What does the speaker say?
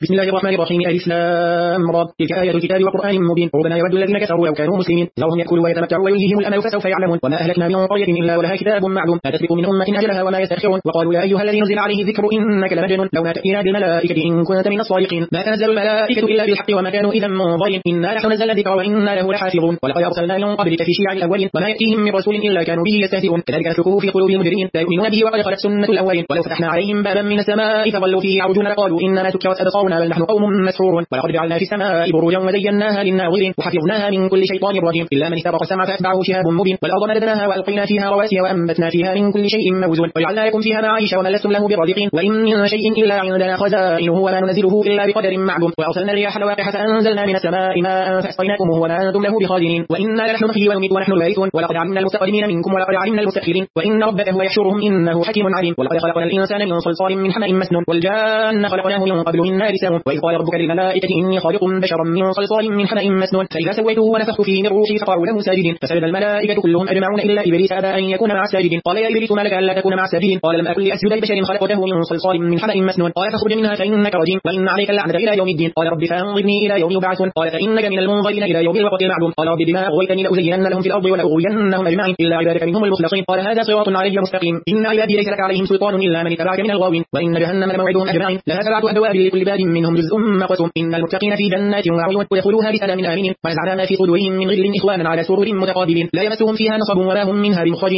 بسم الله الرحمن الرحيم. ألف لام را. تلك آيات الكتاب وقرآن مبين. ربما يود الذين كفروا لو كانوا مسلمين ذرهم يأكلوا ويتمتعوا ويلههم الأمل فسوف يعلمون. وما أهلكنا من قرية إلا ولها كتاب معلوم ما تسبق من أمة أجلها وما يستأخرون. وقالوا يا أيها الذي نزل عليه الذكر إنك لمجنون لو ما تأتينا بالملائكة إن كنت من الصادقين. ما تنزل الملائكة إلا بالحق وما كانوا إذا منظرين. إنا نحن نزلنا الذكر وإنا له لحافظون. ولقد أرسلنا من قبلك في شيع الأولين وما يأتيهم من رسول إلا كانوا به يستهزئون. كذلك نسلكه في قلوب المجرمين لا يؤمنون به وقد خلت سنة الأولين. ولو فتحنا عليهم بابا من السماء فظلوا فيه يعرجون لقالوا إنما سكرت أبصارنا بل نحن قوم مسحورون. ولقد جعلنا في السماء بروجا وزيناها للناظرين وحفظناها من كل شيطان رجيم إلا من استبق السمع فأتبعه شهاب مبين. والأرض مددناها وألقينا فيها رواسي وأنبتنا فيها من كل شيء موزون. وجعلنا لكم فيها معايش وما لستم له برازقين. وإن من شيء إلا عندنا خزائنه وما ننزله إلا بقدر معلوم. وأرسلنا الرياح لواقح فأنزلنا من السماء ماء فأسقيناكموه وما أنتم له بخازنين. وإنا لنحن نحيي ونميت ونحن الوارثون. ولقد علمنا المستقدمين منكم ولقد علمنا المستأخرين. وإن ربك هو يحشرهم إنه حكيم عليم. ولقد خلقنا الإنسان من صلصال من حمأ مسنون والجان خلقناه من قبل من نار سموم. وإذ قال ربك للملائكة إني خالق بشرا من صلصال من حمأ مسنون فإذا سويته ونفخت فيه من روحي فقعوا له ساجدين فسجد الملائكة كلهم أجمعون إلا إبليس أبى أن يكون مع الساجدين. قال يا إبليس ما لك ألا تكون مع الساجدين؟ قال لم أكن لأسجد لبشر خلقته من صلصال من حمأ مسنون. قال فاخرج منها فإنك رجيم وإن عليك اللعنة إلى يوم الدين. قال رب فأنظرني إلى يوم يبعثون. قال فإنك من المنظرين إلى يوم الوقت المعلوم. قال رب بما أغويتني لأزينن لهم في الأرض ولأغوينهم أجمعين إلا عبادك منهم المخلصين. قال هذا صراط علي مستقيم إن عبادي ليس لك عليهم سلطان إلا من اتبعك من الغاوين. وإن جهنم لموعدهم أجمعين لها 7 أبواب لكل باب منهم جزء مقسوم. إن المتقين في جنات وعيون ويدخلوها بسلام آمنين ونزعنا ما في صدورهم من غل إخوانا على سرر متقابلين لا يمسهم فيها نصب وما هم منها بمخرجين.